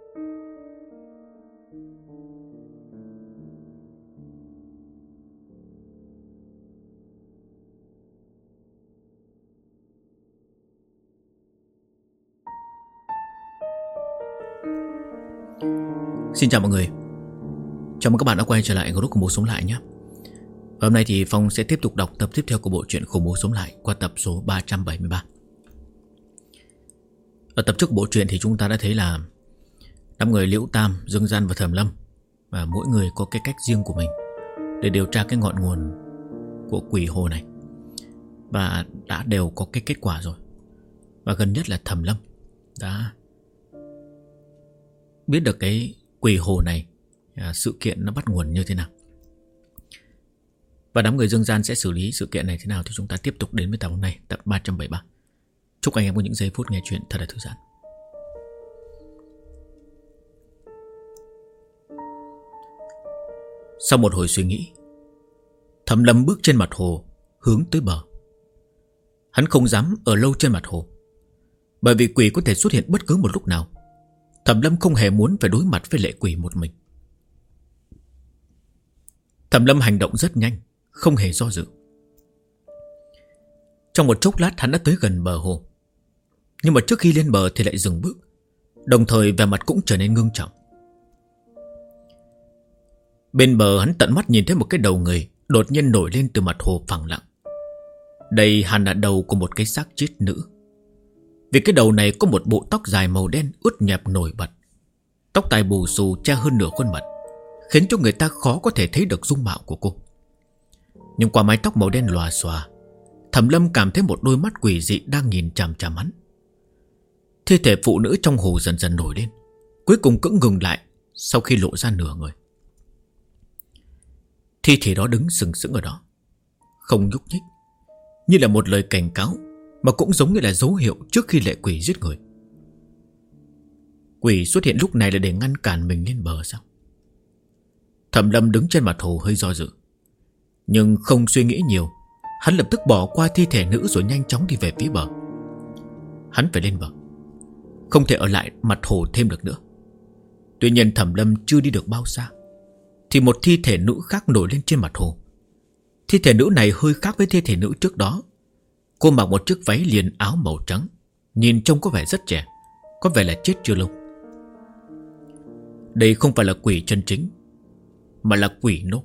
Xin chào mọi người. Chào mừng các bạn đã quay trở lại group Khủng Bố Sống Lại nhé. Và hôm nay thì Phong sẽ tiếp tục đọc tập tiếp theo của bộ truyện Khủng Bố Sống Lại qua tập số 373. Ở tập trước của bộ truyện thì chúng ta đã thấy là đám người Liễu Tam, Dương Gian và Thẩm Lâm, và mỗi người có cái cách riêng của mình để điều tra cái ngọn nguồn của quỷ hồ này, và đã đều có cái kết quả rồi. Và gần nhất là Thẩm Lâm đã biết được cái quỷ hồ này, sự kiện nó bắt nguồn như thế nào, và đám người Dương Gian sẽ xử lý sự kiện này thế nào, thì chúng ta tiếp tục đến với tập hôm nay, tập 373. Chúc anh em có những giây phút nghe chuyện thật là thư giãn. Sau một hồi suy nghĩ, Thẩm Lâm bước trên mặt hồ hướng tới bờ. Hắn không dám ở lâu trên mặt hồ, bởi vì quỷ có thể xuất hiện bất cứ một lúc nào. Thẩm Lâm không hề muốn phải đối mặt với lệ quỷ một mình. Thẩm Lâm hành động rất nhanh, không hề do dự. Trong một chốc lát hắn đã tới gần bờ hồ. Nhưng mà trước khi lên bờ thì lại dừng bước, đồng thời vẻ mặt cũng trở nên ngưng trọng. Bên bờ hắn tận mắt nhìn thấy một cái đầu người đột nhiên nổi lên từ mặt hồ phẳng lặng. Đây hẳn là đầu của một cái xác chết nữ. Vì cái đầu này có một bộ tóc dài màu đen ướt nhẹp nổi bật. Tóc tai bù xù che hơn nửa khuôn mặt, khiến cho người ta khó có thể thấy được dung mạo của cô. Nhưng qua mái tóc màu đen lòa xòa, Thẩm Lâm cảm thấy một đôi mắt quỷ dị đang nhìn chằm chằm hắn. Thi thể phụ nữ trong hồ dần dần nổi lên, cuối cùng cũng ngừng lại sau khi lộ ra nửa người. Thi thể đó đứng sừng sững ở đó, không nhúc nhích, như là một lời cảnh cáo, mà cũng giống như là dấu hiệu trước khi lệ quỷ giết người. Quỷ xuất hiện lúc này là để ngăn cản mình lên bờ sao? Thẩm Lâm đứng trên mặt hồ hơi do dự, nhưng không suy nghĩ nhiều. Hắn lập tức bỏ qua thi thể nữ rồi nhanh chóng đi về phía bờ. Hắn phải lên bờ, không thể ở lại mặt hồ thêm được nữa. Tuy nhiên Thẩm Lâm chưa đi được bao xa thì một thi thể nữ khác nổi lên trên mặt hồ. Thi thể nữ này hơi khác với thi thể nữ trước đó. Cô mặc một chiếc váy liền áo màu trắng, nhìn trông có vẻ rất trẻ, có vẻ là chết chưa lâu. Đây không phải là quỷ chân chính, mà là quỷ nô.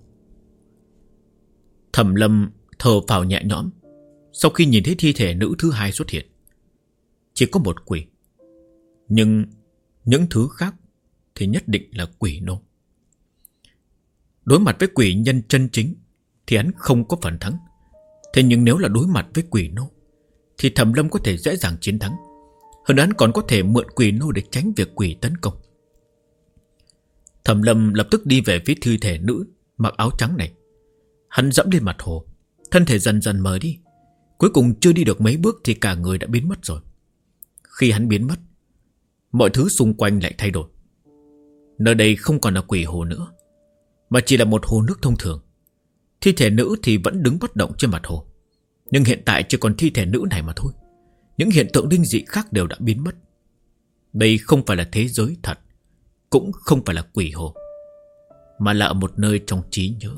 Thẩm Lâm thở phào nhẹ nhõm sau khi nhìn thấy thi thể nữ thứ hai xuất hiện. Chỉ có một quỷ, nhưng những thứ khác thì nhất định là quỷ nô. Đối mặt với quỷ nhân chân chính thì hắn không có phần thắng. Thế nhưng nếu là đối mặt với quỷ nô thì Thẩm Lâm có thể dễ dàng chiến thắng. Hơn nữa hắn còn có thể mượn quỷ nô để tránh việc quỷ tấn công. Thẩm Lâm lập tức đi về phía thi thể nữ mặc áo trắng này. Hắn dẫm lên mặt hồ, thân thể dần dần mờ đi. Cuối cùng chưa đi được mấy bước thì cả người đã biến mất rồi. Khi hắn biến mất, mọi thứ xung quanh lại thay đổi. Nơi đây không còn là quỷ hồ nữa, mà chỉ là một hồ nước thông thường. Thi thể nữ thì vẫn đứng bất động trên mặt hồ, nhưng hiện tại chỉ còn thi thể nữ này mà thôi. Những hiện tượng linh dị khác đều đã biến mất. Đây không phải là thế giới thật, cũng không phải là quỷ hồ, mà là ở một nơi trong trí nhớ.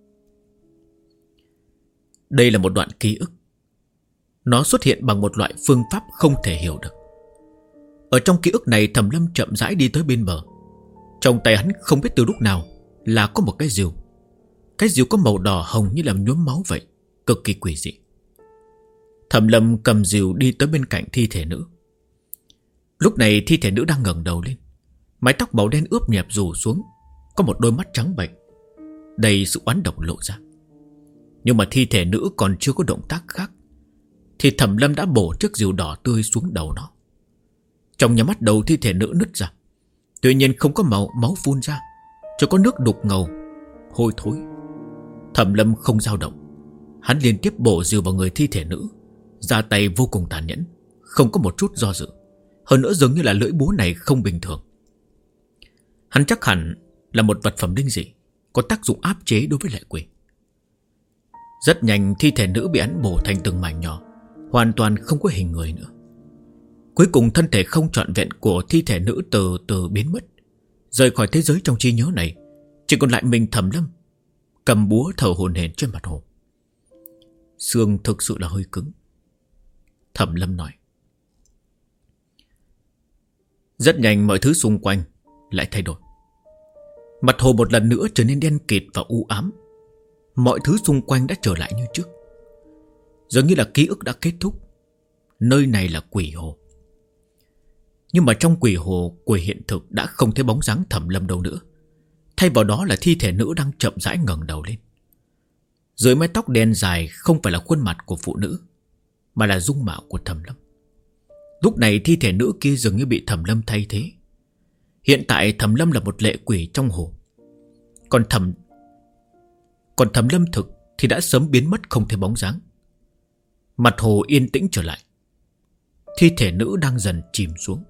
Đây là một đoạn ký ức. Nó xuất hiện bằng một loại phương pháp không thể hiểu được. Ở trong ký ức này, Thẩm Lâm chậm rãi đi tới bên bờ. Trong tay hắn không biết từ lúc nào là có một cái rìu. Cái rìu có màu đỏ hồng như là nhuốm máu vậy, cực kỳ quỷ dị. Thẩm Lâm cầm rìu đi tới bên cạnh thi thể nữ. Lúc này thi thể nữ đang ngẩng đầu lên, mái tóc màu đen ướt nhẹp rủ xuống, có một đôi mắt trắng bệch đầy sự oán độc lộ ra. Nhưng mà thi thể nữ còn chưa có động tác khác thì Thẩm Lâm đã bổ chiếc rìu đỏ tươi xuống đầu nó. Trong nháy mắt đầu thi thể nữ nứt ra. Tuy nhiên không có máu phun ra, chỉ có nước đục ngầu hôi thối. Thẩm Lâm không dao động. Hắn liên tiếp bổ rìu vào người thi thể nữ, ra tay vô cùng tàn nhẫn, không có một chút do dự. Hơn nữa dường như là lưỡi búa này không bình thường. Hắn chắc hẳn là một vật phẩm linh dị, có tác dụng áp chế đối với lệ quỷ. Rất nhanh thi thể nữ bị hắn bổ thành từng mảnh nhỏ, hoàn toàn không có hình người nữa. Cuối cùng thân thể không trọn vẹn của thi thể nữ từ từ biến mất, Rời khỏi thế giới trong trí nhớ này, chỉ còn lại mình Thẩm Lâm cầm búa thở hổn hển trên mặt hồ. Xương thực sự là hơi cứng. Thẩm Lâm nói. Rất nhanh mọi thứ xung quanh lại thay đổi. Mặt hồ một lần nữa trở nên đen kịt và u ám. Mọi thứ xung quanh đã trở lại như trước. Dường như là ký ức đã kết thúc. Nơi này là quỷ hồ. Nhưng mà trong quỷ hồ của hiện thực đã không thấy bóng dáng Thẩm Lâm đâu nữa. Thay vào đó là thi thể nữ đang chậm rãi ngẩng đầu lên. Dưới mái tóc đen dài không phải là khuôn mặt của phụ nữ, mà là dung mạo của Thẩm Lâm. Lúc này thi thể nữ kia dường như bị Thẩm Lâm thay thế. Hiện tại Thẩm Lâm là một lệ quỷ trong hồ. Còn Thẩm Lâm thực thì đã sớm biến mất không thấy bóng dáng. Mặt hồ yên tĩnh trở lại. Thi thể nữ đang dần chìm xuống.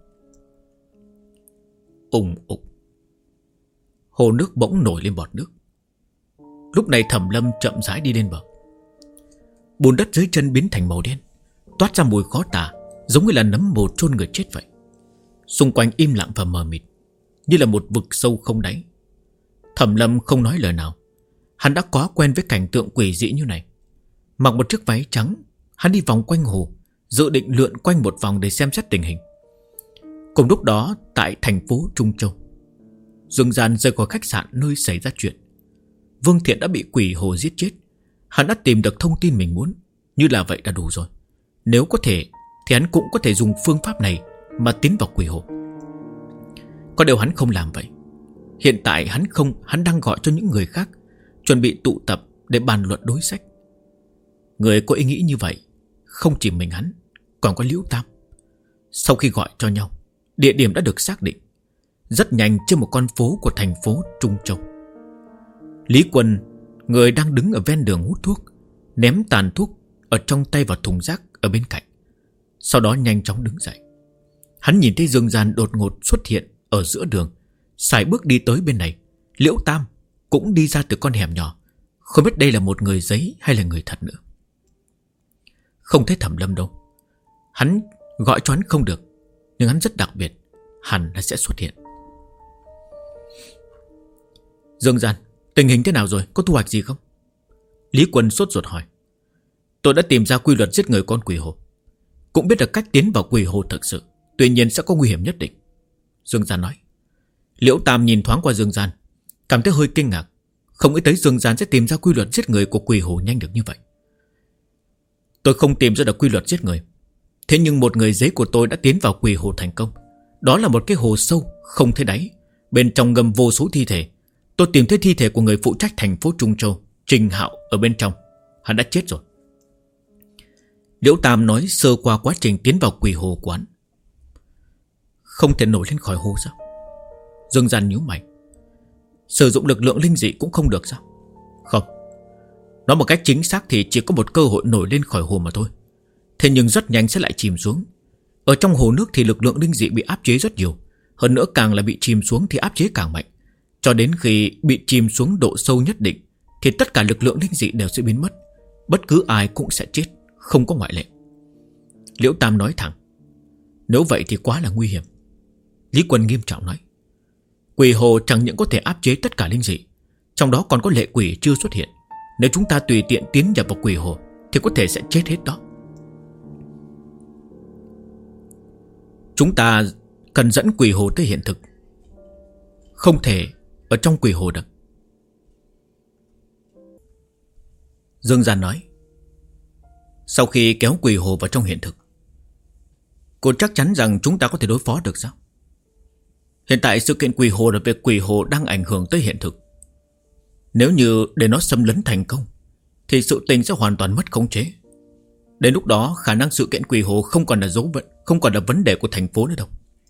Ùng ục. Hồ nước bỗng nổi lên bọt nước. Lúc này Thẩm Lâm chậm rãi đi lên bờ. Bùn đất dưới chân biến thành màu đen, toát ra mùi khó tả, giống như là nấm mồ chôn người chết vậy. Xung quanh im lặng và mờ mịt, như là một vực sâu không đáy. Thẩm Lâm không nói lời nào. Hắn đã quá quen với cảnh tượng quỷ dị như này. Mặc một chiếc váy trắng, hắn đi vòng quanh hồ, dự định lượn quanh một vòng để xem xét tình hình. Cùng lúc đó, tại thành phố Trung Châu, Dương Gian rời khỏi khách sạn nơi xảy ra chuyện. Vương Thiện đã bị quỷ hồ giết chết. Hắn đã tìm được thông tin mình muốn. Như là vậy đã đủ rồi. Nếu có thể thì hắn cũng có thể dùng phương pháp này mà tiến vào quỷ hồ. Có điều hắn không làm vậy. Hiện tại hắn đang gọi cho những người khác, chuẩn bị tụ tập để bàn luận đối sách. Người có ý nghĩ như vậy không chỉ mình hắn, còn có Liễu Tam. Sau khi gọi cho nhau, địa điểm đã được xác định. Rất nhanh trên một con phố của thành phố Trung Châu. Lý Quân, người đang đứng ở ven đường hút thuốc, ném tàn thuốc ở trong tay vào thùng rác ở bên cạnh. Sau đó nhanh chóng đứng dậy. Hắn nhìn thấy Dương Gian đột ngột xuất hiện ở giữa đường, sải bước đi tới bên này. Liễu Tam cũng đi ra từ con hẻm nhỏ. Không biết đây là một người giấy hay là người thật nữa. Không thấy Thẩm Lâm đâu. Hắn gọi cho hắn không được, nhưng hắn rất đặc biệt, hẳn là sẽ xuất hiện. Dương Gian, tình hình thế nào rồi? Có thu hoạch gì không? Lý Quân sốt ruột hỏi. Tôi đã tìm ra quy luật giết người con quỷ hồ, cũng biết được cách tiến vào quỷ hồ thực sự. Tuy nhiên sẽ có nguy hiểm nhất định, Dương Gian nói. Liễu Tam nhìn thoáng qua Dương Gian, cảm thấy hơi kinh ngạc. Không nghĩ tới Dương Gian sẽ tìm ra quy luật giết người của quỷ hồ nhanh được như vậy. Tôi không tìm ra được quy luật giết người. Thế nhưng một người giấy của tôi đã tiến vào quỷ hồ thành công. Đó là một cái hồ sâu không thấy đáy, bên trong ngầm vô số thi thể. Tôi tìm thấy thi thể của người phụ trách thành phố Trung Châu, Trình Hạo, ở bên trong. Hắn đã chết rồi. Liễu Tam nói sơ qua quá trình tiến vào quỷ hồ quán. Không thể nổi lên khỏi hồ sao? Dương Gian nhíu mày. Sử dụng lực lượng linh dị cũng không được sao? Không. Nói một cách chính xác thì chỉ có một cơ hội nổi lên khỏi hồ mà thôi. Thế nhưng rất nhanh sẽ lại chìm xuống. Ở trong hồ nước thì lực lượng linh dị bị áp chế rất nhiều. Hơn nữa càng là bị chìm xuống thì áp chế càng mạnh. Cho đến khi bị chìm xuống độ sâu nhất định thì tất cả lực lượng linh dị đều sẽ biến mất. Bất cứ ai cũng sẽ chết, không có ngoại lệ. Liễu Tam nói thẳng. Nếu vậy thì quá là nguy hiểm. Lý Quân nghiêm trọng nói. Quỷ hồ chẳng những có thể áp chế tất cả linh dị, trong đó còn có lệ quỷ chưa xuất hiện. Nếu chúng ta tùy tiện tiến nhập vào quỷ hồ thì có thể sẽ chết hết đó. Chúng ta cần dẫn quỷ hồ tới hiện thực, không thể ở trong quỷ hồ được. Dương Gian nói. Sau khi kéo quỷ hồ vào trong hiện thực, cô chắc chắn rằng chúng ta có thể đối phó được sao? Hiện tại sự kiện quỷ hồ là việc quỷ hồ đang ảnh hưởng tới hiện thực. Nếu như để nó xâm lấn thành công thì sự tình sẽ hoàn toàn mất khống chế. Đến lúc đó khả năng sự kiện quỷ hồ không còn là không còn là vấn đề của thành phố nữa đâu.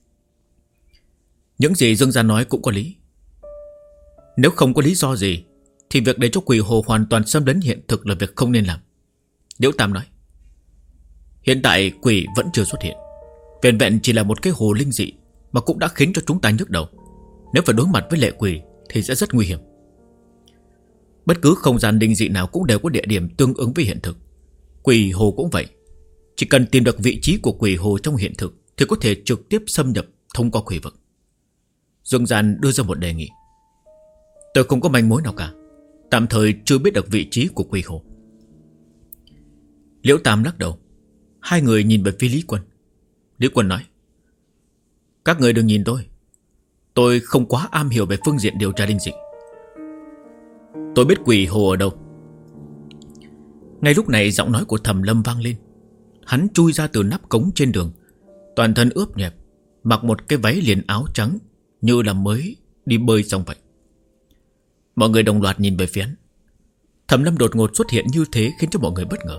Những gì Dương Gia nói cũng có lý. Nếu không có lý do gì thì việc để cho quỷ hồ hoàn toàn xâm lấn hiện thực là việc không nên làm. Liễu Tam nói. Hiện tại quỷ vẫn chưa xuất hiện, vẹn vẹn chỉ là một cái hồ linh dị mà cũng đã khiến cho chúng ta nhức đầu. Nếu phải đối mặt với lệ quỷ thì sẽ rất nguy hiểm. Bất cứ không gian linh dị nào cũng đều có địa điểm tương ứng với hiện thực. Quỷ hồ cũng vậy. Chỉ cần tìm được vị trí của quỷ hồ trong hiện thực thì có thể trực tiếp xâm nhập thông qua quỷ vực. Dương Gian đưa ra một đề nghị. Tôi không có manh mối nào cả, tạm thời chưa biết được vị trí của Quỷ Hồ. Liễu Tam lắc đầu. Hai người nhìn về phía Lý Quân. Lý Quân nói: Các người đừng nhìn tôi không quá am hiểu về phương diện điều tra linh dị. Tôi biết Quỷ Hồ ở đâu. Ngay lúc này giọng nói của Thẩm Lâm vang lên. Hắn chui ra từ nắp cống trên đường, toàn thân ướp nhẹp, mặc một cái váy liền áo trắng, như là mới đi bơi xong vậy. Mọi người đồng loạt nhìn về phía hắn. Thẩm Lâm đột ngột xuất hiện như thế khiến cho mọi người bất ngờ.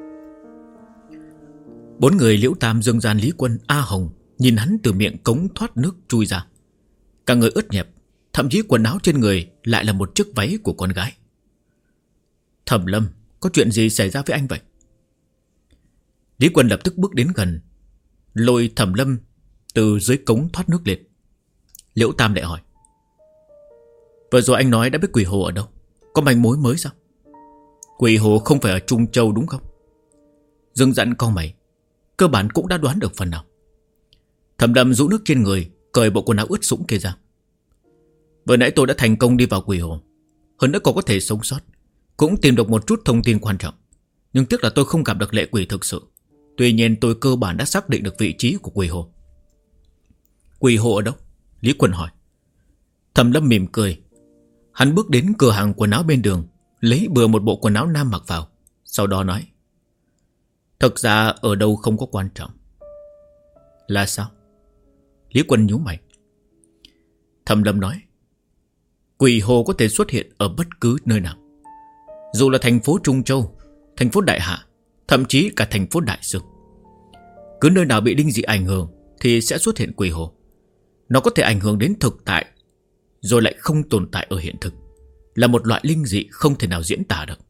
Bốn người Liễu Tam, Dương Gian, Lý Quân, A Hồng nhìn hắn từ miệng cống thoát nước chui ra. Cả người ướt nhẹp, thậm chí quần áo trên người lại là một chiếc váy của con gái. Thẩm Lâm, có chuyện gì xảy ra với anh vậy? Lý Quân lập tức bước đến gần, lôi Thẩm Lâm từ dưới cống thoát nước lên. Liễu Tam lại hỏi: Vừa rồi anh nói đã biết Quỷ Hồ ở đâu, có manh mối mới sao? Quỷ Hồ không phải ở Trung Châu đúng không? Dương Dặn cau mày, cơ bản cũng đã đoán được phần nào. Thẩm Lâm rũ nước trên người, cởi bộ quần áo ướt sũng kia ra. Vừa nãy tôi đã thành công đi vào Quỷ Hồ, hơn nữa còn có thể sống sót, cũng tìm được một chút thông tin quan trọng. Nhưng tiếc là tôi không gặp được lệ quỷ thực sự. Tuy nhiên tôi cơ bản đã xác định được vị trí của Quỷ Hồ. Quỷ Hồ ở đâu? Lý Quân hỏi. Thẩm Lâm mỉm cười. Hắn bước đến cửa hàng quần áo bên đường, lấy bừa một bộ quần áo nam mặc vào, sau đó nói: Thực ra ở đâu không có quan trọng. Là sao? Lý Quân nhíu mày. Thẩm Lâm nói: Quỷ Hồ có thể xuất hiện ở bất cứ nơi nào, dù là thành phố Trung Châu, thành phố Đại Hạ, thậm chí cả thành phố Đại Dương. Cứ nơi nào bị linh dị ảnh hưởng thì sẽ xuất hiện Quỷ Hồ. Nó có thể ảnh hưởng đến thực tại, rồi lại không tồn tại ở hiện thực, là một loại linh dị không thể nào diễn tả được.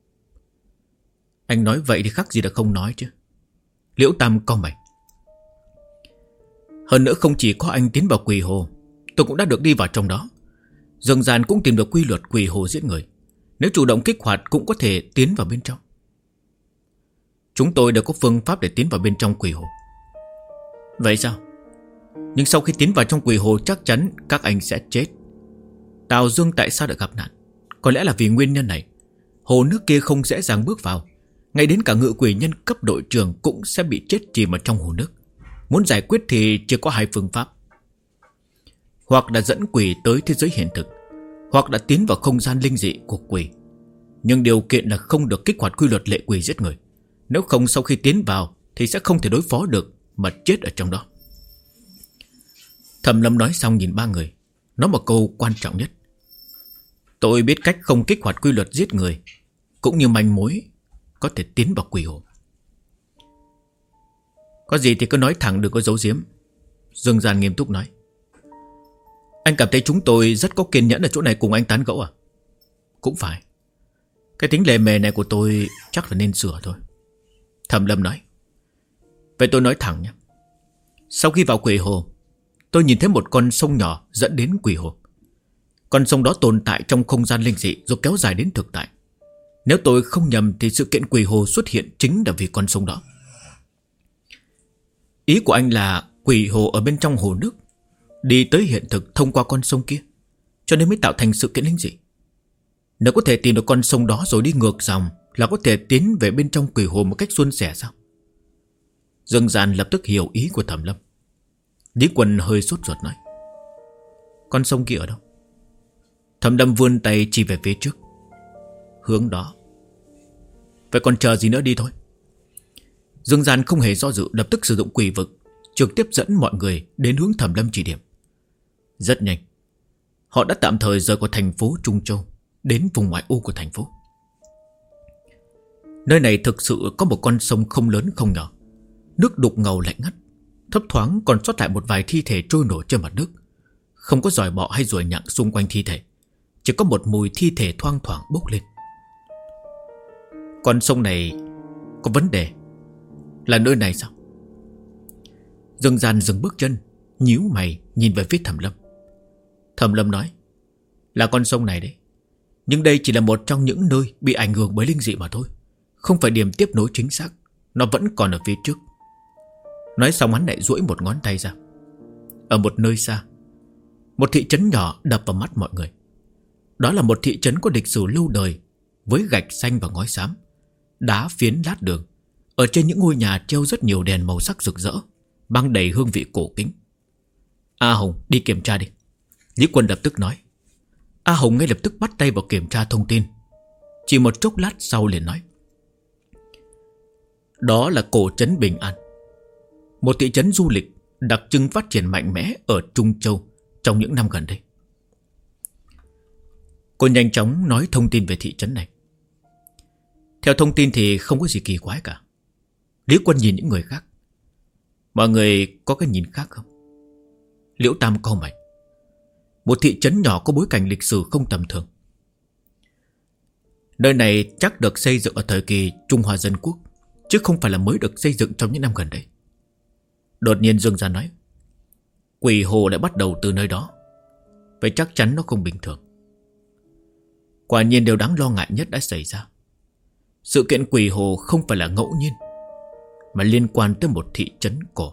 Anh nói vậy thì khác gì là không nói chứ. Liễu Tam cau mày. Hơn nữa không chỉ có anh tiến vào Quỷ Hồ, tôi cũng đã được đi vào trong đó. Dương Gian cũng tìm được quy luật Quỷ Hồ giết người, nếu chủ động kích hoạt cũng có thể tiến vào bên trong. Chúng tôi đều có phương pháp để tiến vào bên trong Quỷ Hồ. Vậy sao? Nhưng sau khi tiến vào trong Quỷ Hồ chắc chắn các anh sẽ chết. Tào Dương tại sao đã gặp nạn? Có lẽ là vì nguyên nhân này. Hồ nước kia không dễ dàng bước vào, ngay đến cả ngự quỷ nhân cấp đội trưởng cũng sẽ bị chết chìm ở trong hồ nước. Muốn giải quyết thì chỉ có hai phương pháp: hoặc là dẫn quỷ tới thế giới hiện thực, hoặc là tiến vào không gian linh dị của quỷ. Nhưng điều kiện là không được kích hoạt quy luật lệ quỷ giết người. Nếu không sau khi tiến vào thì sẽ không thể đối phó được, mà chết ở trong đó. Thẩm Lâm nói xong nhìn ba người, nói một câu quan trọng nhất: Tôi biết cách không kích hoạt quy luật giết người, cũng như manh mối có thể tiến vào Quỷ Hồ. Có gì thì cứ nói thẳng, đừng có giấu giếm. Dương Gian nghiêm túc nói. Anh cảm thấy chúng tôi rất có kiên nhẫn ở chỗ này cùng anh tán gẫu à? Cũng phải. Cái tính lề mề này của tôi chắc là nên sửa thôi. Thẩm Lâm nói. Vậy tôi nói thẳng nhé. Sau khi vào Quỷ Hồ, tôi nhìn thấy một con sông nhỏ dẫn đến Quỷ Hồ. Con sông đó tồn tại trong không gian linh dị rồi kéo dài đến thực tại. Nếu tôi không nhầm thì sự kiện Quỷ Hồ xuất hiện chính là vì con sông đó. Ý của anh là Quỷ Hồ ở bên trong hồ nước, đi tới hiện thực thông qua con sông kia, cho nên mới tạo thành sự kiện linh dị. Nếu có thể tìm được con sông đó rồi đi ngược dòng là có thể tiến về bên trong Quỷ Hồ một cách suôn sẻ sao? Dương Gian lập tức hiểu ý của Thẩm Lâm. Lý Quân hơi sốt ruột nói. Con sông kia ở đâu? Thẩm Lâm vươn tay chỉ về phía trước. Hướng đó. Vậy còn chờ gì nữa, đi thôi. Dương Gian không hề do dự, lập tức sử dụng quỷ vực, trực tiếp dẫn mọi người đến hướng Thẩm Lâm chỉ điểm. Rất nhanh, họ đã tạm thời rời khỏi thành phố Trung Châu, đến vùng ngoại ô của thành phố. Nơi này thực sự có một con sông không lớn không nhỏ. Nước đục ngầu lạnh ngắt, thấp thoáng còn sót lại một vài thi thể trôi nổi trên mặt nước. Không có giòi bọ hay ruồi nhặng xung quanh thi thể, chỉ có một mùi thi thể thoang thoảng bốc lên. Con sông này có vấn đề. Là nơi này sao? Dương Gian dừng bước chân, nhíu mày nhìn về phía Thẩm Lâm. Thẩm Lâm nói. Là con sông này đấy. Nhưng đây chỉ là một trong những nơi bị ảnh hưởng bởi linh dị mà thôi, không phải điểm tiếp nối chính xác. Nó vẫn còn ở phía trước. Nói xong hắn lại duỗi một ngón tay ra. Ở một nơi xa, Một thị trấn nhỏ đập vào mắt mọi người. Đó là một thị trấn có lịch sử lâu đời, với gạch xanh và ngói xám, đá phiến lát đường. Ở trên những ngôi nhà treo rất nhiều đèn màu sắc rực rỡ, mang đầy hương vị cổ kính. A Hồng, đi kiểm tra đi, Lý Quân lập tức nói. A Hồng ngay lập tức bắt tay vào kiểm tra thông tin. Chỉ một chốc lát sau liền nói. Đó là cổ trấn Bình An, một thị trấn du lịch đặc trưng phát triển mạnh mẽ ở Trung Châu trong những năm gần đây. Cô nhanh chóng nói thông tin về thị trấn này. Theo thông tin thì không có gì kỳ quái cả. Lý Quân nhìn những người khác. Mọi người có cái nhìn khác không? Liễu Tam cau mày. Một thị trấn nhỏ có bối cảnh lịch sử không tầm thường. Nơi này chắc được xây dựng ở thời kỳ Trung Hoa Dân Quốc, chứ không phải là mới được xây dựng trong những năm gần đây. Đột nhiên Dương Gia nói. Quỷ Hồ lại bắt đầu từ nơi đó, vậy chắc chắn nó không bình thường. Quả nhiên điều đáng lo ngại nhất đã xảy ra. Sự kiện Quỷ Hồ không phải là ngẫu nhiên, mà liên quan tới một thị trấn cổ.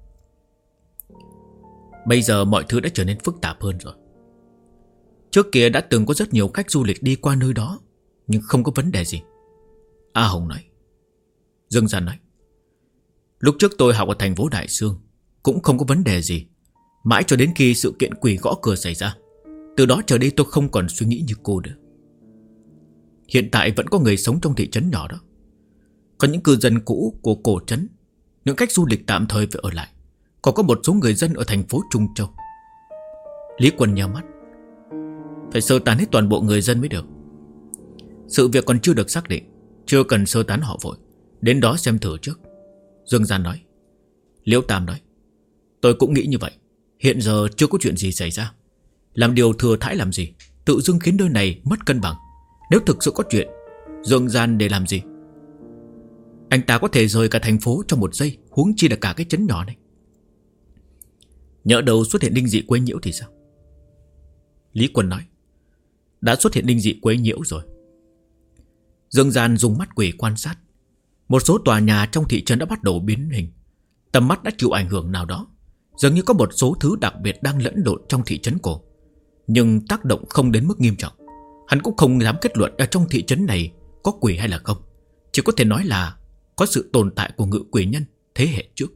Bây giờ mọi thứ đã trở nên phức tạp hơn rồi. Trước kia đã từng có rất nhiều khách du lịch đi qua nơi đó, nhưng không có vấn đề gì. A Hồng nói. Dương Gia nói. Lúc trước tôi học ở thành phố Đại Sương cũng không có vấn đề gì, mãi cho đến khi sự kiện quỷ gõ cửa xảy ra. Từ đó trở đi tôi không còn suy nghĩ như cô nữa. Hiện tại vẫn có người sống trong thị trấn nhỏ đó. Có những cư dân cũ của cổ trấn, những khách du lịch tạm thời phải ở lại. Còn có một số người dân ở thành phố Trung Châu. Lý Quân nhíu mắt. Phải sơ tán hết toàn bộ người dân mới được. Sự việc còn chưa được xác định, chưa cần sơ tán họ vội, đến đó xem thử trước, Dương Gian nói. Liễu Tam nói. Tôi cũng nghĩ như vậy. Hiện giờ chưa có chuyện gì xảy ra, làm điều thừa thãi làm gì, tự dưng khiến nơi này mất cân bằng. Nếu thực sự có chuyện, Dương Gian để làm gì? Anh ta có thể rời cả thành phố trong một giây, huống chi là cả cái trấn nhỏ này. Nhỡ đầu xuất hiện linh dị quấy nhiễu thì sao? Lý Quân nói. Đã xuất hiện linh dị quấy nhiễu rồi. Dương Gian dùng mắt quỷ quan sát. Một số tòa nhà trong thị trấn đã bắt đầu biến hình. Tầm mắt đã chịu ảnh hưởng nào đó. Dường như có một số thứ đặc biệt đang lẫn lộn trong thị trấn cổ, nhưng tác động không đến mức nghiêm trọng. Hắn cũng không dám kết luận ở trong thị trấn này có quỷ hay là không. Chỉ có thể nói là có sự tồn tại của ngự quỷ nhân thế hệ trước.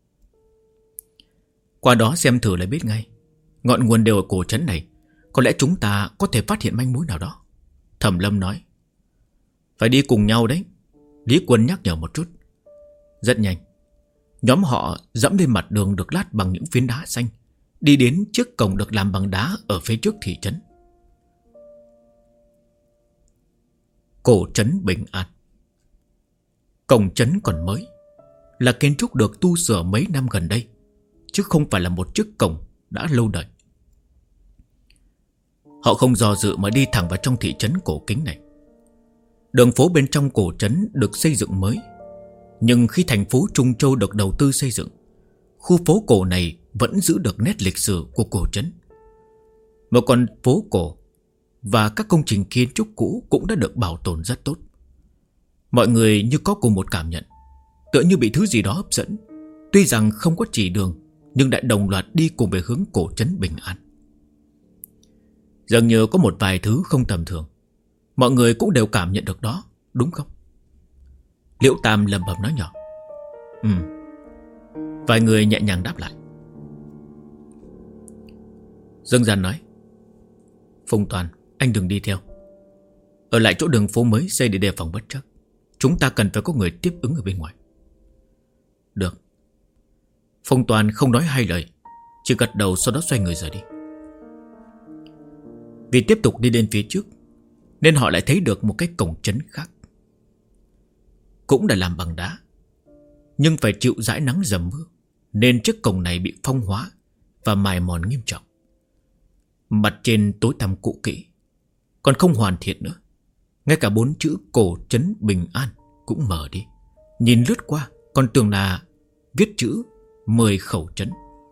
Qua đó xem thử là biết ngay. Ngọn nguồn đều ở cổ trấn này. Có lẽ chúng ta có thể phát hiện manh mối nào đó. Thẩm Lâm nói. Phải đi cùng nhau đấy, Lý Quân nhắc nhở một chút. Rất nhanh, nhóm họ dẫm lên mặt đường được lát bằng những phiến đá xanh, đi đến trước cổng được làm bằng đá ở phía trước thị trấn. Cổ trấn Bình An. Cổng trấn còn mới, là kiến trúc được tu sửa mấy năm gần đây, chứ không phải là một chiếc cổng đã lâu đời. Họ không do dự mà đi thẳng vào trong thị trấn cổ kính này. Đường phố bên trong cổ trấn được xây dựng mới, nhưng khi thành phố Trung Châu được đầu tư xây dựng, khu phố cổ này vẫn giữ được nét lịch sử của cổ trấn. Một con phố cổ và các công trình kiến trúc cũ cũng đã được bảo tồn rất tốt. Mọi người như có cùng một cảm nhận, tựa như bị thứ gì đó hấp dẫn. Tuy rằng không có chỉ đường, nhưng đã đồng loạt đi cùng về hướng cổ trấn Bình An. Dường như có một vài thứ không tầm thường. Mọi người cũng đều cảm nhận được đó, đúng không? Liễu Tam lẩm bẩm nói nhỏ. Vài người nhẹ nhàng đáp lại. Dương Gian nói. Phùng Toàn, anh đừng đi theo. Ở lại chỗ đường phố mới xây để đề phòng bất trắc. Chúng ta cần phải có người tiếp ứng ở bên ngoài. Được. Phùng Toàn không nói hai lời, chỉ gật đầu sau đó xoay người rời đi. Vì tiếp tục đi lên phía trước nên họ lại thấy được một cái cổng trấn khác, cũng đã làm bằng đá, nhưng phải chịu dãi nắng dầm mưa, nên chiếc cổng này bị phong hóa và mài mòn nghiêm trọng. Mặt trên tối tăm cũ kỹ, còn không hoàn thiện nữa. Ngay cả 4 chữ cổ trấn Bình An cũng mờ đi. Nhìn lướt qua còn tưởng là viết chữ 10 khẩu trấn.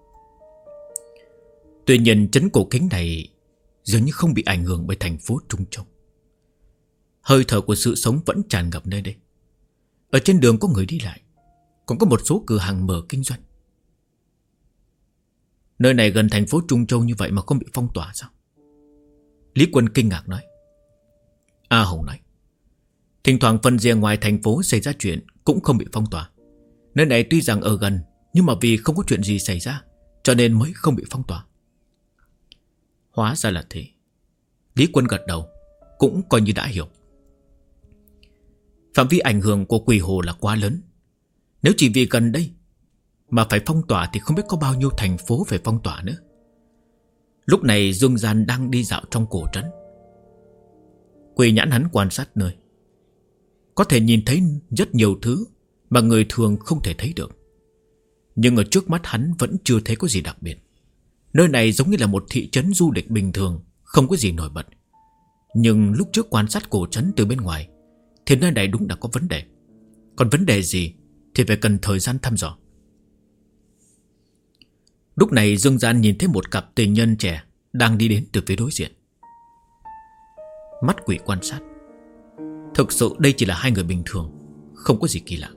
Tuy nhiên trấn cổ kính này dường như không bị ảnh hưởng bởi thành phố Trung Châu. Hơi thở của sự sống vẫn tràn ngập nơi đây. Ở trên đường có người đi lại, còn có một số cửa hàng mở kinh doanh. Nơi này gần thành phố Trung Châu như vậy mà không bị phong tỏa sao? Lý Quân kinh ngạc nói. A Hồng nói. Thỉnh thoảng phần rìa ngoài thành phố xảy ra chuyện cũng không bị phong tỏa. Nơi này tuy rằng ở gần, nhưng mà vì không có chuyện gì xảy ra, cho nên mới không bị phong tỏa. Hóa ra là thế. Lý Quân gật đầu, cũng coi như đã hiểu. Phạm vi ảnh hưởng của Quỷ Hồ là quá lớn. Nếu chỉ vì gần đây mà phải phong tỏa thì không biết có bao nhiêu thành phố phải phong tỏa nữa. Lúc này Dương Gian đang đi dạo trong cổ trấn. Quỷ nhãn hắn quan sát nơi, có thể nhìn thấy rất nhiều thứ mà người thường không thể thấy được. Nhưng ở trước mắt hắn vẫn chưa thấy có gì đặc biệt. Nơi này giống như là một thị trấn du lịch bình thường, không có gì nổi bật. Nhưng lúc trước quan sát cổ trấn từ bên ngoài thì nơi này đúng là có vấn đề. Còn vấn đề gì thì phải cần thời gian thăm dò. Lúc này Dương Gian nhìn thấy một cặp tình nhân trẻ đang đi đến từ phía đối diện. Mắt quỷ quan sát. Thực sự đây chỉ là hai người bình thường, không có gì kỳ lạ.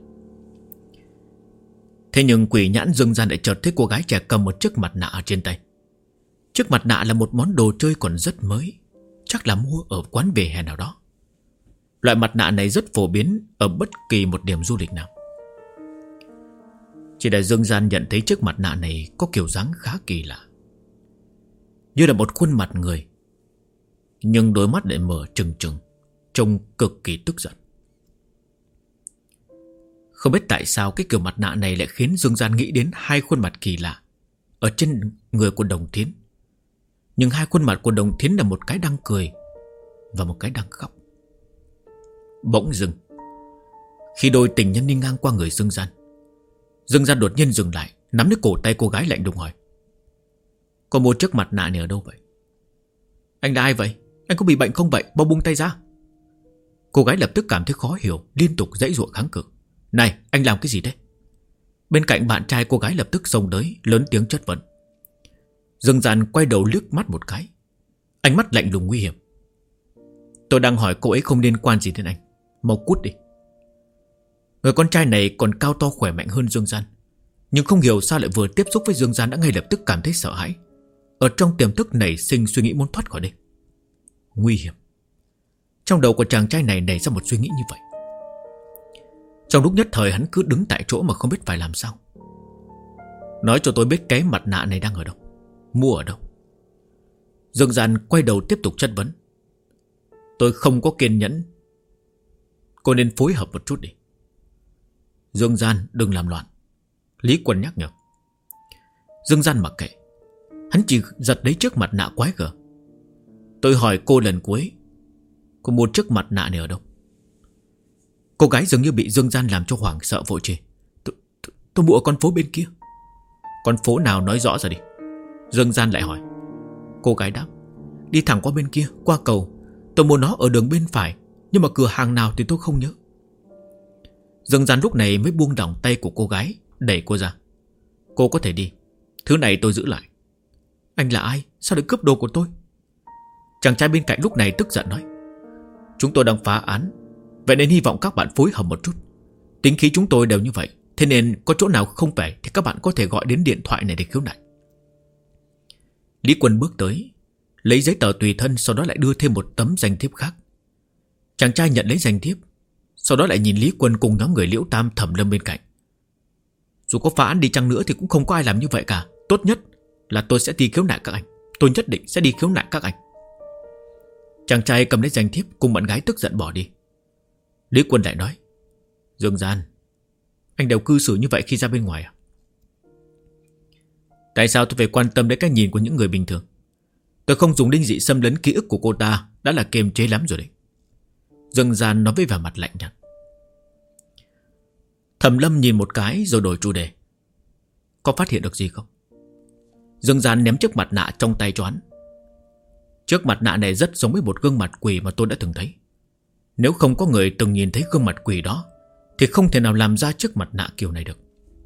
Thế nhưng quỷ nhãn Dương Gian lại chợt thấy cô gái trẻ cầm một chiếc mặt nạ ở trên tay. Chiếc mặt nạ là một món đồ chơi còn rất mới, chắc là mua ở quán vỉa hè nào đó. Loại mặt nạ này rất phổ biến ở bất kỳ một điểm du lịch nào. Chỉ là Dương Gian nhận thấy chiếc mặt nạ này có kiểu dáng khá kỳ lạ, như là một khuôn mặt người, nhưng đôi mắt lại mở trừng trừng, trông cực kỳ tức giận. Không biết tại sao cái kiểu mặt nạ này lại khiến Dương Gian nghĩ đến hai khuôn mặt kỳ lạ ở trên người của Đồng Thiến. Nhưng hai khuôn mặt của Đồng Thiến là một cái đang cười và một cái đang khóc. Bỗng dưng, khi đôi tình nhân đi ngang qua người Dương Gian đột nhiên dừng lại, nắm lấy cổ tay cô gái lạnh lùng hỏi: "Có mua chiếc mặt nạ này ở đâu vậy?" "Anh là ai vậy? Anh có bị bệnh không vậy? Mau buông tay ra." Cô gái lập tức cảm thấy khó hiểu, liên tục giãy giụa kháng cự. "Này, anh làm cái gì đấy?" Bên cạnh bạn trai cô gái lập tức xông tới, lớn tiếng chất vấn. Dương Gian quay đầu liếc mắt một cái, ánh mắt lạnh lùng nguy hiểm. "Tôi đang hỏi cô ấy không liên quan gì đến anh, mau cút đi." Người con trai này còn cao to khỏe mạnh hơn Dương Gian, nhưng không hiểu sao lại vừa tiếp xúc với Dương Gian đã ngay lập tức cảm thấy sợ hãi. Ở trong tiềm thức nảy sinh suy nghĩ muốn thoát khỏi đây. Nguy hiểm. Trong đầu của chàng trai này nảy ra một suy nghĩ như vậy. Trong lúc nhất thời hắn cứ đứng tại chỗ mà không biết phải làm sao. "Nói cho tôi biết cái mặt nạ này đang ở đâu, mua ở đâu?" Dương Gian quay đầu tiếp tục chất vấn. "Tôi không có kiên nhẫn, cô nên phối hợp một chút đi." "Dương Gian đừng làm loạn," Lý Quân nhắc nhở. Dương Gian mặc kệ, hắn chỉ giật lấy chiếc mặt nạ quái gở. "Tôi hỏi cô lần cuối, cô mua chiếc mặt nạ này ở đâu?" Cô gái dường như bị Dương Gian làm cho hoảng sợ vội chê: Tôi mua ở con phố bên kia." "Con phố nào nói rõ ra đi." Dương Gian lại hỏi. Cô gái đáp: "Đi thẳng qua bên kia, qua cầu. Tôi mua nó ở đường bên phải, nhưng mà cửa hàng nào thì tôi không nhớ." Dương Gian lúc này mới buông lỏng tay của cô gái, đẩy cô ra. "Cô có thể đi, thứ này tôi giữ lại." "Anh là ai? Sao lại cướp đồ của tôi?" Chàng trai bên cạnh lúc này tức giận nói: "Chúng tôi đang phá án, vậy nên hy vọng các bạn phối hợp một chút. Tính khí chúng tôi đều như vậy, thế nên có chỗ nào không phải thì các bạn có thể gọi đến điện thoại này để khiếu nại." Lý Quân bước tới, lấy giấy tờ tùy thân, sau đó lại đưa thêm một tấm danh thiếp khác. Chàng trai nhận lấy danh thiếp, sau đó lại nhìn Lý Quân cùng nhóm người Liễu Tam Thẩm Lâm bên cạnh. "Dù có phá án đi chăng nữa thì cũng không có ai làm như vậy cả. Tốt nhất là tôi sẽ đi khiếu nại các anh. Tôi nhất định sẽ đi khiếu nại các anh." Chàng trai cầm lấy danh thiếp cùng bạn gái tức giận bỏ đi. Lý Quân lại nói: "Dương Gian, anh đều cư xử như vậy khi ra bên ngoài à?" "Tại sao tôi phải quan tâm đến cái nhìn của những người bình thường? Tôi không dùng linh dị xâm lấn ký ức của cô ta đã là kiềm chế lắm rồi đấy." Dương Gian nói với vẻ mặt lạnh nhạt. Thẩm Lâm nhìn một cái rồi đổi chủ đề: "Có phát hiện được gì không?" Dương Gian ném chiếc mặt nạ trong tay cho hắn. Chiếc mặt nạ này rất giống với một gương mặt quỷ mà tôi đã từng thấy. Nếu không có người từng nhìn thấy gương mặt quỷ đó thì không thể nào làm ra chiếc mặt nạ kiểu này được.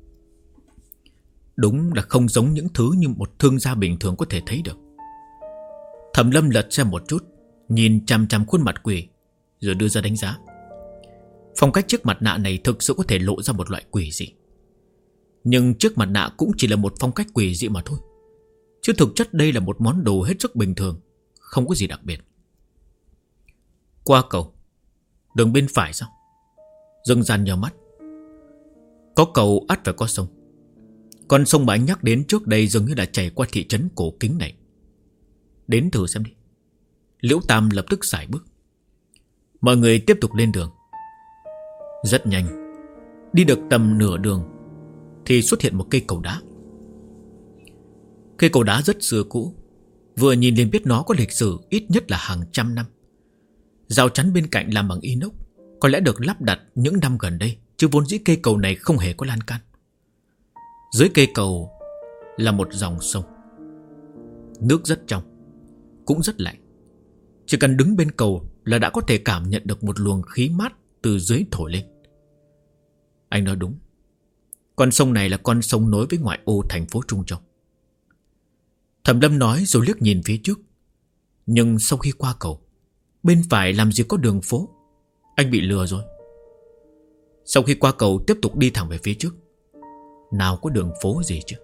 Đúng là không giống những thứ như một thương gia bình thường có thể thấy được. Thẩm Lâm lật xem một chút, nhìn chằm chằm khuôn mặt quỷ, rồi đưa ra đánh giá. Phong cách chiếc mặt nạ này thực sự có thể lộ ra một loại quỷ dị. Nhưng chiếc mặt nạ cũng chỉ là một phong cách quỷ dị mà thôi. chứ thực chất đây là một món đồ hết sức bình thường, không có gì đặc biệt. Qua cầu, đường bên phải sao? Dương Gian nhờ mắt. Có cầu ắt phải có sông. Con sông mà anh nhắc đến trước đây dường như là chảy qua thị trấn cổ kính này. Đến thử xem đi. Liễu Tam lập tức sải bước. Mọi người tiếp tục lên đường. Rất nhanh, đi được tầm nửa đường thì xuất hiện một cây cầu đá. Cây cầu đá rất xưa cũ, vừa nhìn liền biết nó có lịch sử ít nhất là hàng trăm năm. Rào chắn bên cạnh làm bằng inox, có lẽ được lắp đặt những năm gần đây, chứ vốn dĩ cây cầu này không hề có lan can. Dưới cây cầu là một dòng sông. Nước rất trong, cũng rất lạnh. Chỉ cần đứng bên cầu là đã có thể cảm nhận được một luồng khí mát từ dưới thổi lên. Anh nói đúng, con sông này là con sông nối với ngoại ô thành phố Trung Châu. Thẩm Lâm nói rồi liếc nhìn phía trước. Nhưng sau khi qua cầu, bên phải làm gì có đường phố. Anh bị lừa rồi. Sau khi qua cầu tiếp tục đi thẳng về phía trước. Nào có đường phố gì chứ.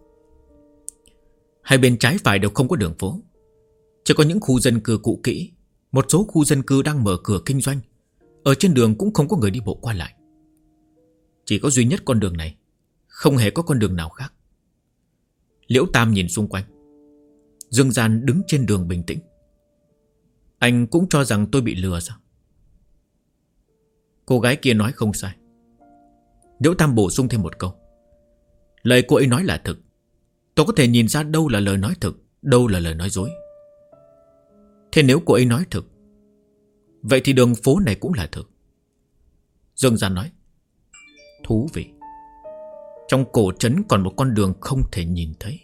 Hai bên trái phải đều không có đường phố. Chỉ có những khu dân cư cũ kỹ. Một số khu dân cư đang mở cửa kinh doanh. Ở trên đường cũng không có người đi bộ qua lại. Chỉ có duy nhất con đường này, không hề có con đường nào khác. Liễu Tam nhìn xung quanh. Dương Gian đứng trên đường bình tĩnh. Anh cũng cho rằng tôi bị lừa sao? Cô gái kia nói không sai. Liễu Tam bổ sung thêm một câu. Lời cô ấy nói là thực. Tôi có thể nhìn ra đâu là lời nói thực, đâu là lời nói dối. Thế nếu cô ấy nói thực, vậy thì đường phố này cũng là thực. Dương Gian nói. Thú vị. Trong cổ trấn còn một con đường không thể nhìn thấy.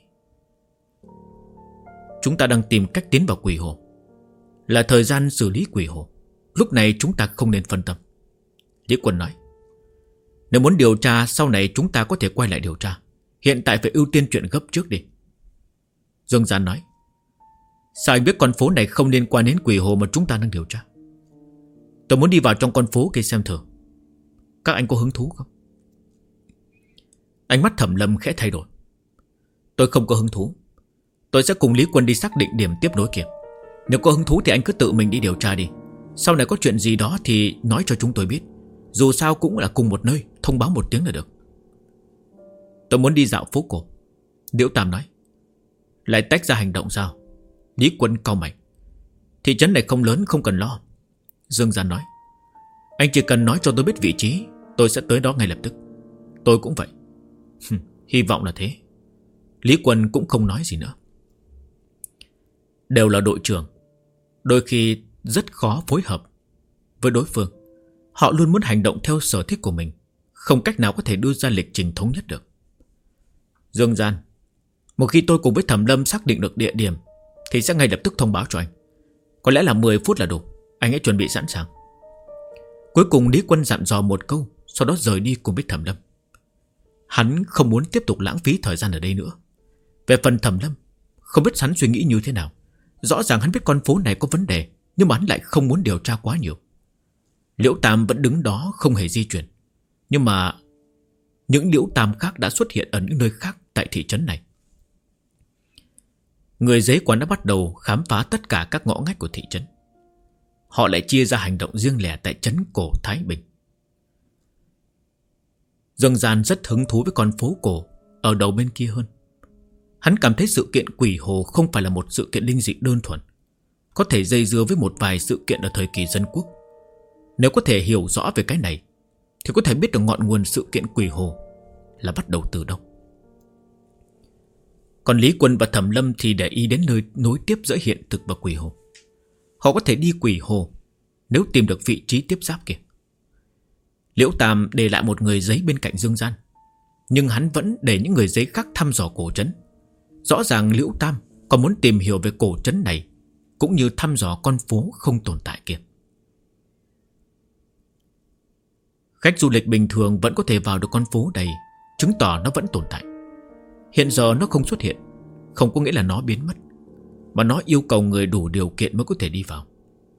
Chúng ta đang tìm cách tiến vào quỷ hồ. Là thời gian xử lý quỷ hồ. Lúc này chúng ta không nên phân tâm. Lý Quân nói. Nếu muốn điều tra sau này chúng ta có thể quay lại điều tra. Hiện tại phải ưu tiên chuyện gấp trước đi. Dương Gian nói. Sao anh biết con phố này không liên quan đến quỷ hồ mà chúng ta đang điều tra? Tôi muốn đi vào trong con phố kia xem thử. Các anh có hứng thú không? Ánh mắt Thẩm Lâm khẽ thay đổi. Tôi không có hứng thú. Tôi sẽ cùng Lý Quân đi xác định điểm tiếp nối kia. Nếu có hứng thú thì anh cứ tự mình đi điều tra đi. Sau này có chuyện gì đó thì nói cho chúng tôi biết. Dù sao cũng là cùng một nơi, thông báo một tiếng là được. Tôi muốn đi dạo phố cổ. Liễu Tam nói. Lại tách ra hành động sao? Lý Quân cau mày. Thị trấn này không lớn, không cần lo. Dương Gian nói. Anh chỉ cần nói cho tôi biết vị trí, tôi sẽ tới đó ngay lập tức. Tôi cũng vậy. Hy vọng là thế. Lý Quân cũng không nói gì nữa. Đều là đội trưởng, đôi khi rất khó phối hợp với đối phương. Họ luôn muốn hành động theo sở thích của mình, không cách nào có thể đưa ra lịch trình thống nhất được. Dương Gian, một khi tôi cùng với Thẩm Lâm xác định được địa điểm thì sẽ ngay lập tức thông báo cho anh. Có lẽ là 10 phút là đủ. Anh hãy chuẩn bị sẵn sàng. Cuối cùng Lý Quân dặn dò một câu, sau đó rời đi cùng với Thẩm Lâm. Hắn không muốn tiếp tục lãng phí thời gian ở đây nữa. Về phần Thẩm Lâm, không biết hắn suy nghĩ như thế nào. Rõ ràng hắn biết con phố này có vấn đề, nhưng mà hắn lại không muốn điều tra quá nhiều. Liễu Tam vẫn đứng đó không hề di chuyển. Nhưng mà những Liễu Tam khác đã xuất hiện ở những nơi khác tại thị trấn này. Người giấy quán đã bắt đầu khám phá tất cả các ngõ ngách của thị trấn. Họ lại chia ra hành động riêng lẻ tại trấn cổ Thái Bình. Dương Gian rất hứng thú với con phố cổ ở đầu bên kia hơn. Hắn cảm thấy sự kiện quỷ hồ không phải là một sự kiện linh dị đơn thuần, có thể dây dưa với một vài sự kiện ở thời kỳ dân quốc. Nếu có thể hiểu rõ về cái này thì có thể biết được ngọn nguồn sự kiện quỷ hồ là bắt đầu từ đâu. Còn Lý Quân và Thẩm Lâm thì để ý đến nơi nối tiếp giữa hiện thực và quỷ hồ. Họ có thể đi quỷ hồ nếu tìm được vị trí tiếp giáp kia. Liễu Tam để lại một người giấy bên cạnh Dương Gian, nhưng hắn vẫn để những người giấy khác thăm dò cổ trấn. Rõ ràng Liễu Tam còn muốn tìm hiểu về cổ trấn này, cũng như thăm dò con phố không tồn tại kia. Khách du lịch bình thường vẫn có thể vào được con phố này, chứng tỏ nó vẫn tồn tại. Hiện giờ nó không xuất hiện, không có nghĩa là nó biến mất, mà nó yêu cầu người đủ điều kiện mới có thể đi vào.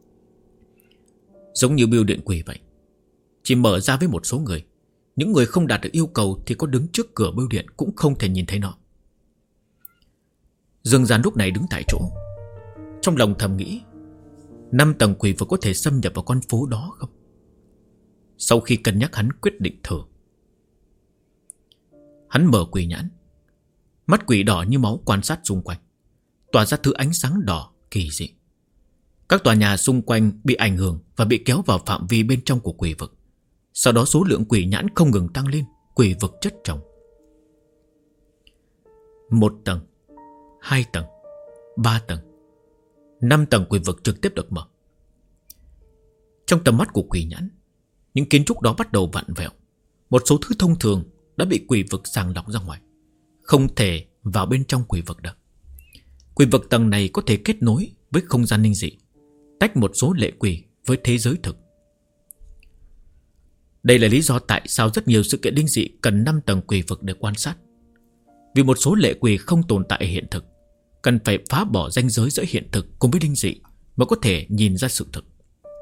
Giống như bưu điện quỷ vậy, chỉ mở ra với một số người. Những người không đạt được yêu cầu thì có đứng trước cửa bưu điện cũng không thể nhìn thấy nó. Dương Gian lúc này đứng tại chỗ, trong lòng thầm nghĩ 5 tầng quỷ vực có thể xâm nhập vào con phố đó không? Sau khi cân nhắc, hắn quyết định thử. Hắn mở quỷ nhãn, mắt quỷ đỏ như máu quan sát xung quanh, tỏa ra thứ ánh sáng đỏ kỳ dị. Các tòa nhà xung quanh bị ảnh hưởng và bị kéo vào phạm vi bên trong của quỷ vực. Sau đó số lượng quỷ nhãn không ngừng tăng lên, quỷ vực chất chồng. 1 tầng, 2 tầng, 3 tầng, 5 tầng quỷ vực trực tiếp được mở. Trong tầm mắt của quỷ nhãn, những kiến trúc đó bắt đầu vặn vẹo. Một số thứ thông thường đã bị quỷ vực sàng lọc ra ngoài, không thể vào bên trong quỷ vực được. Quỷ vực tầng này có thể kết nối với không gian linh dị, tách một số lệ quỷ với thế giới thực. Đây là lý do tại sao rất nhiều sự kiện linh dị cần 5 tầng quỷ vực để quan sát. Vì một số lệ quỷ không tồn tại hiện thực, cần phải phá bỏ ranh giới giữa hiện thực cùng với linh dị mới có thể nhìn ra sự thực.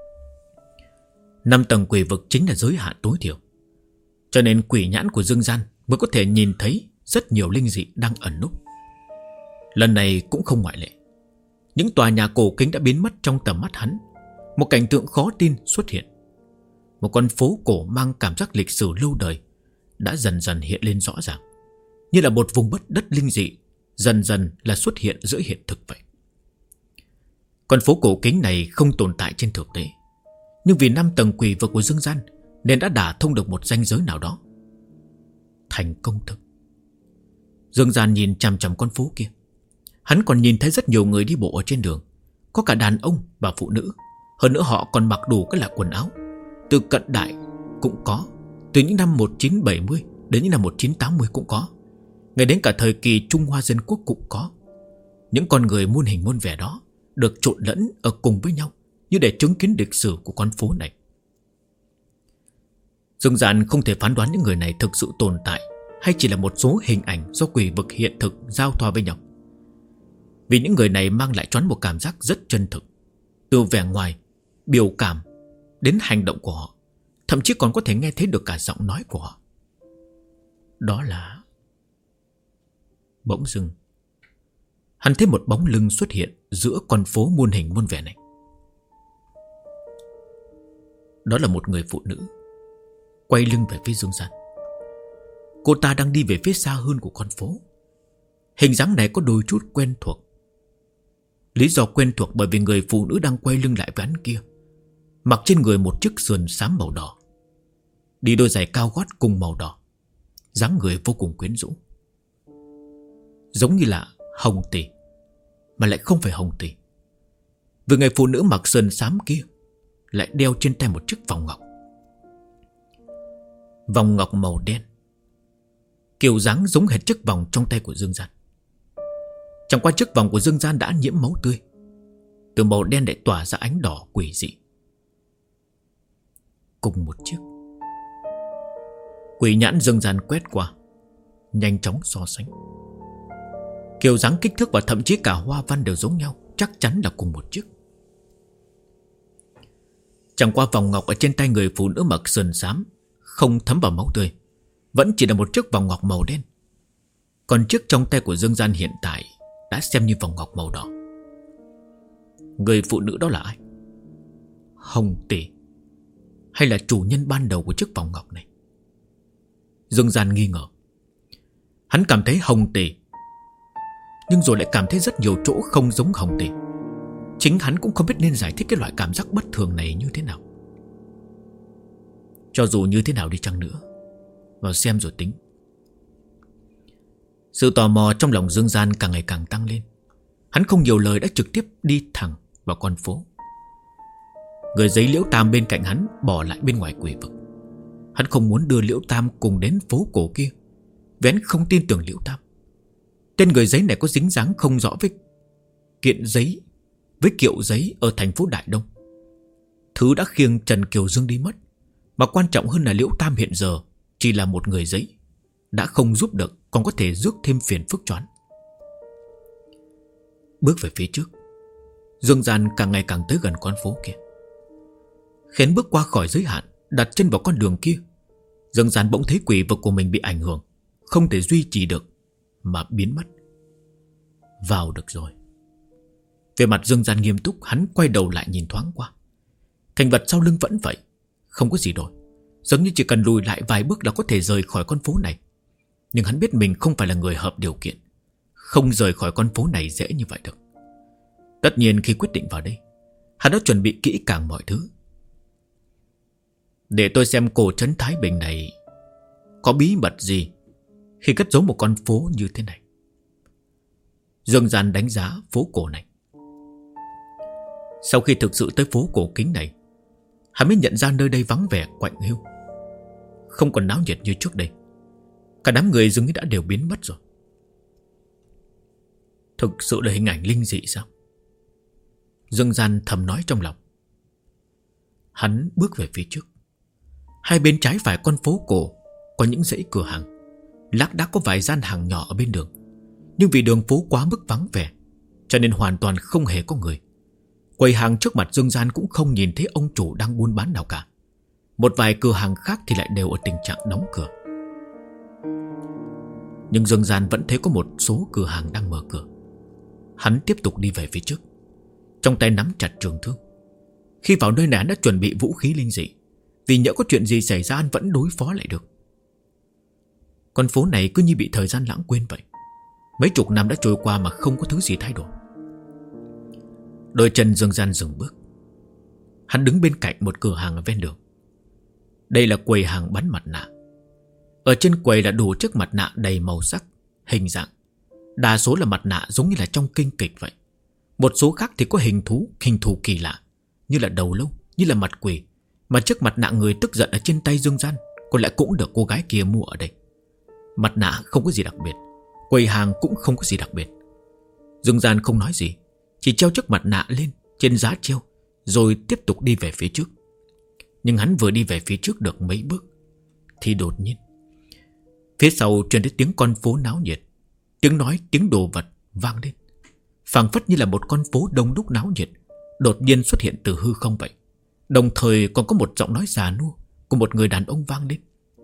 5 tầng quỷ vực chính là giới hạn tối thiểu, cho nên quỷ nhãn của Dương Gian mới có thể nhìn thấy rất nhiều linh dị đang ẩn núp. Lần này cũng không ngoại lệ. Những tòa nhà cổ kính đã biến mất trong tầm mắt hắn. Một cảnh tượng khó tin xuất hiện. Một con phố cổ mang cảm giác lịch sử lâu đời đã dần dần hiện lên rõ ràng, như là một vùng đất linh dị dần dần là xuất hiện giữa hiện thực vậy. Con phố cổ kính này không tồn tại trên thực tế, nhưng vì 5 tầng quỷ vực của Dương Gian nên đã đả thông được một ranh giới nào đó. Thành công thực. Dương Gian nhìn chằm chằm con phố kia. Hắn còn nhìn thấy rất nhiều người đi bộ ở trên đường, có cả đàn ông và phụ nữ. Hơn nữa họ còn mặc đủ các loại quần áo, từ cận đại cũng có, từ những năm 1970 đến những năm 1980 cũng có, ngay đến cả thời kỳ Trung Hoa Dân Quốc cũng có. Những con người muôn hình muôn vẻ đó được trộn lẫn ở cùng với nhau, như để chứng kiến lịch sử của con phố này. Dương Gian không thể phán đoán những người này thực sự tồn tại hay chỉ là một số hình ảnh do quỷ vực hiện thực giao thoa với nhau. Vì những người này mang lại cho hắn một cảm giác rất chân thực, từ vẻ ngoài, biểu cảm đến hành động của họ, thậm chí còn có thể nghe thấy được cả giọng nói của họ. Đó là... Bỗng dưng hắn thấy một bóng lưng xuất hiện giữa con phố muôn hình muôn vẻ này. Đó là một người phụ nữ quay lưng về phía Dương Gian. Cô ta đang đi về phía xa hơn của con phố. Hình dáng này có đôi chút quen thuộc. Lý do quen thuộc bởi vì người phụ nữ đang quay lưng lại với hắn kia mặc trên người một chiếc sườn xám màu đỏ, đi đôi giày cao gót cùng màu đỏ, dáng người vô cùng quyến rũ, giống như là Hồng Tỷ, mà lại không phải Hồng Tỷ. Vì người phụ nữ mặc sườn xám kia lại đeo trên tay một chiếc vòng ngọc. Vòng ngọc màu đen, kiểu dáng giống hệt chiếc vòng trong tay của Dương Gian. Chẳng qua chiếc vòng của Dương Gian đã nhiễm máu tươi, từ màu đen lại tỏa ra ánh đỏ quỷ dị. Cùng một chiếc. Quỷ nhãn Dương Gian quét qua, nhanh chóng so sánh. Kiểu dáng, kích thước và thậm chí cả hoa văn đều giống nhau, chắc chắn là cùng một chiếc. Chẳng qua vòng ngọc ở trên tay người phụ nữ mặc sườn xám không thấm vào máu tươi, vẫn chỉ là một chiếc vòng ngọc màu đen. Còn chiếc trong tay của Dương Gian hiện tại đã xem như vòng ngọc màu đỏ. Người phụ nữ đó là ai? Hồng Tỷ, hay là chủ nhân ban đầu của chiếc vòng ngọc này? Dương Gian nghi ngờ. Hắn cảm thấy Hồng Tỷ, nhưng rồi lại cảm thấy rất nhiều chỗ không giống Hồng Tỷ. Chính hắn cũng không biết nên giải thích cái loại cảm giác bất thường này như thế nào. Cho dù như thế nào đi chăng nữa, vào xem rồi tính. Sự tò mò trong lòng Dương Gian càng ngày càng tăng lên. Hắn không nhiều lời đã trực tiếp đi thẳng vào con phố. Người giấy Liễu Tam bên cạnh hắn bỏ lại bên ngoài quỷ vực. Hắn không muốn đưa Liễu Tam cùng đến phố cổ kia, vì hắn không tin tưởng Liễu Tam. Tên người giấy này có dính dáng không rõ với kiện giấy, với kiệu giấy ở thành phố Đại Đông. Thứ đã khiêng Trần Kiều Dương đi mất. Mà quan trọng hơn là Liễu Tam hiện giờ chỉ là một người giấy, đã không giúp được còn có thể rước thêm phiền phức cho hắn. Bước về phía trước, Dương Gian càng ngày càng tới gần con phố kia. Khén bước qua khỏi giới hạn, đặt chân vào con đường kia, Dương Gian bỗng thấy quỷ vực của mình bị ảnh hưởng, không thể duy trì được mà biến mất. Vào được rồi. Về mặt Dương Gian nghiêm túc, hắn quay đầu lại nhìn thoáng qua. Cảnh vật sau lưng vẫn vậy, không có gì đổi. Giống như chỉ cần lùi lại vài bước là có thể rời khỏi con phố này. Nhưng hắn biết mình không phải là người hợp điều kiện, không rời khỏi con phố này dễ như vậy được. Tất nhiên khi quyết định vào đây, hắn đã chuẩn bị kỹ càng mọi thứ. Để tôi xem cổ trấn Thái Bình này có bí mật gì khi cất giấu một con phố như thế này. Dương Gian đánh giá phố cổ này. Sau khi thực sự tới phố cổ kính này, hắn mới nhận ra nơi đây vắng vẻ quạnh hiu, không còn náo nhiệt như trước đây. Cả đám người dường như đã đều biến mất rồi. Thực sự là hình ảnh linh dị sao? Dương Gian thầm nói trong lòng. Hắn bước về phía trước. Hai bên trái phải con phố cổ có những dãy cửa hàng, lác đác có vài gian hàng nhỏ ở bên đường. Nhưng vì đường phố quá mức vắng vẻ, cho nên hoàn toàn không hề có người. Quầy hàng trước mặt Dương Gian cũng không nhìn thấy ông chủ đang buôn bán nào cả. Một vài cửa hàng khác thì lại đều ở tình trạng đóng cửa. Nhưng Dương Gian vẫn thấy có một số cửa hàng đang mở cửa. Hắn tiếp tục đi về phía trước, trong tay nắm chặt trường thương. Khi vào nơi này hắn đã chuẩn bị vũ khí linh dị, vì nhỡ có chuyện gì xảy ra hắn vẫn đối phó lại được. Con phố này cứ như bị thời gian lãng quên vậy. Mấy chục năm đã trôi qua mà không có thứ gì thay đổi. Đôi chân Dương Gian dừng bước. Hắn đứng bên cạnh một cửa hàng ở ven đường. Đây là quầy hàng bán mặt nạ. Ở trên quầy là đủ chiếc mặt nạ đầy màu sắc, hình dạng. Đa số là mặt nạ giống như là trong kinh kịch vậy. Một số khác thì có hình thù kỳ lạ, như là đầu lâu, như là mặt quỷ. Mà chiếc mặt nạ người tức giận ở trên tay Dương Gian có lẽ cũng được cô gái kia mua ở đây. Mặt nạ không có gì đặc biệt, quầy hàng cũng không có gì đặc biệt. Dương Gian không nói gì, chỉ treo chiếc mặt nạ lên trên giá treo, rồi tiếp tục đi về phía trước. Nhưng hắn vừa đi về phía trước được mấy bước thì đột nhiên phía sau truyền đến tiếng con phố náo nhiệt, tiếng nói, tiếng đồ vật vang lên, phảng phất như là một con phố đông đúc náo nhiệt đột nhiên xuất hiện từ hư không vậy. Đồng thời còn có một giọng nói già nua của một người đàn ông vang lên.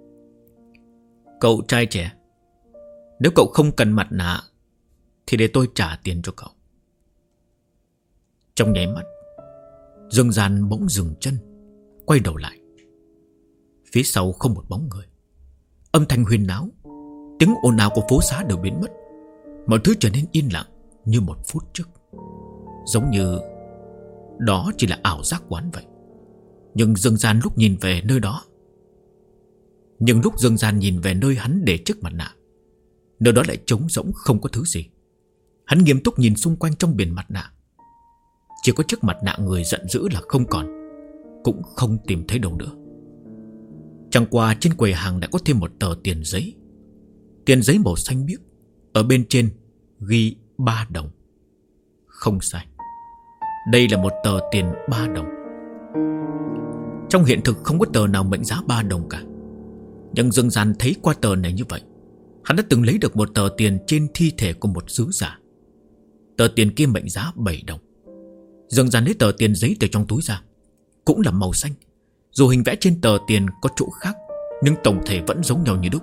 Cậu trai trẻ, nếu cậu không cần mặt nạ thì để tôi trả tiền cho cậu. Trong nháy mắt, Dương Gian bỗng dừng chân, quay đầu lại. Phía sau không một bóng người. Âm thanh huyên náo, tiếng ồn ào của phố xá đều biến mất. Mọi thứ trở nên yên lặng như một phút trước, giống như đó chỉ là ảo giác quán vậy. Nhưng Dương Gian lúc nhìn về nơi đó, Dương Gian nhìn về nơi hắn để chiếc mặt nạ, nơi đó lại trống rỗng không có thứ gì. Hắn nghiêm túc nhìn xung quanh trong biển mặt nạ. Chỉ có chiếc mặt nạ người giận dữ là không còn, cũng không tìm thấy đâu nữa. Chẳng qua trên quầy hàng đã có thêm một tờ tiền giấy. Tiền giấy màu xanh biếc, ở bên trên ghi 3 đồng. Không sai, đây là một tờ tiền 3 đồng. Trong hiện thực không có tờ nào mệnh giá 3 đồng cả. Nhưng Dương Gian thấy qua tờ này như vậy, hắn đã từng lấy được một tờ tiền trên thi thể của một sứ giả. Tờ tiền kia mệnh giá 7 đồng. Dương Gian lấy tờ tiền giấy từ trong túi ra, cũng là màu xanh. Dù hình vẽ trên tờ tiền có chỗ khác, nhưng tổng thể vẫn giống nhau như đúc.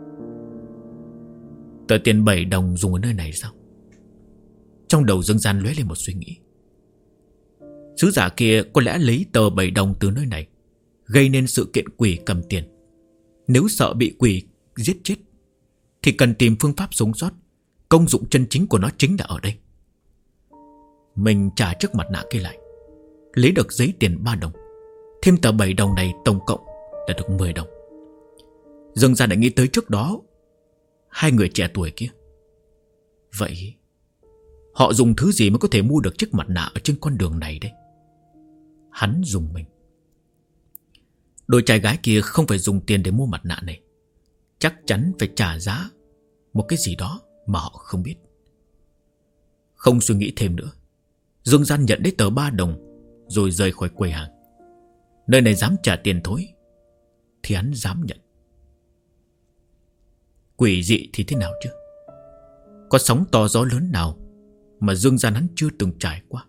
Tờ tiền 7 đồng dùng ở nơi này sao? Trong đầu Dương Gian lóe lên một suy nghĩ. Sứ giả kia có lẽ lấy tờ 7 đồng từ nơi này, gây nên sự kiện quỷ cầm tiền. Nếu sợ bị quỷ giết chết thì cần tìm phương pháp sống sót. Công dụng chân chính của nó chính là ở đây. Mình trả chiếc mặt nạ kia lại, lấy được giấy tiền 3 đồng, thêm tờ 7 đồng này, tổng cộng là được 10 đồng. Dương Gian đã nghĩ tới trước đó hai người trẻ tuổi kia. Vậy họ dùng thứ gì mới có thể mua được chiếc mặt nạ ở trên con đường này đây? Hắn dùng mình. Đôi trai gái kia không phải dùng tiền để mua mặt nạ này, chắc chắn phải trả giá một cái gì đó mà họ không biết. Không suy nghĩ thêm nữa, Dương Gian nhận lấy tờ 3 đồng rồi rời khỏi quầy hàng. Nơi này dám trả tiền thối thì hắn dám nhận. Quỷ dị thì thế nào chứ? Có sóng to gió lớn nào mà Dương Gian hắn chưa từng trải qua?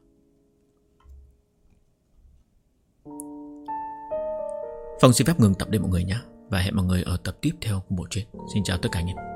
Phong xin phép ngừng tập đây mọi người nhé, và hẹn mọi người ở tập tiếp theo của bộ truyện. Xin chào tất cả anh em.